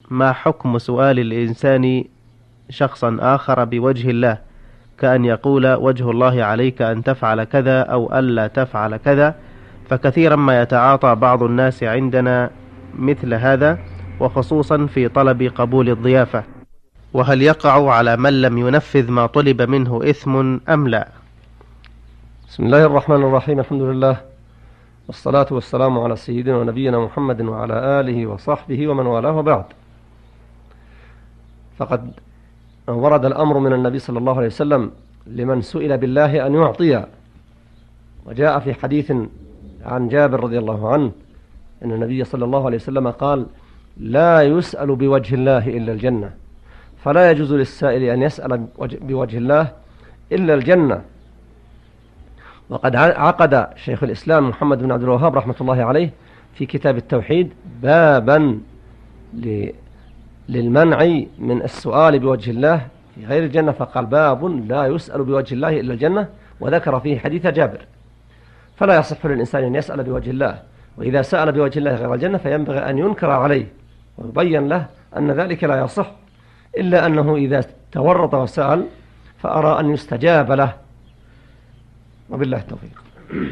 ما حكم سؤال الإنسان شخصا آخر بوجه الله، كأن يقول وجه الله عليك أن تفعل كذا أو ألا تفعل كذا، فكثيرا ما يتعاطى بعض الناس عندنا مثل هذا، وخصوصا في طلب قبول الضيافة، وهل يقع على من لم ينفذ ما طلب منه إثم أم لا؟ بسم الله الرحمن الرحيم. الحمد لله والصلاة والسلام على سيدنا ونبينا محمد وعلى آله وصحبه ومن والاه، وبعد. فقد ورد الأمر من النبي صلى الله عليه وسلم لمن سئل بالله أن يعطي، وجاء في حديث عن جابر رضي الله عنه أن النبي صلى الله عليه وسلم قال: لا يسأل بوجه الله إلا الجنة، فلا يجوز للسائل أن يسأل بوجه الله إلا الجنة. وقد عقد شيخ الإسلام محمد بن عبد الوهاب رحمة الله عليه في كتاب التوحيد بابا للمنع من السؤال بوجه الله في غير الجنة، فقال: باب لا يسأل بوجه الله إلا الجنة، وذكر فيه حديث جابر. فلا يصح للإنسان أن يسأل بوجه الله، وإذا سأل بوجه الله غير الجنة فينبغي أن ينكر عليه ويبين له أن ذلك لا يصح، إلا أنه إذا تورط وسأل فأرى أن يستجاب له، وبالله التوفيق.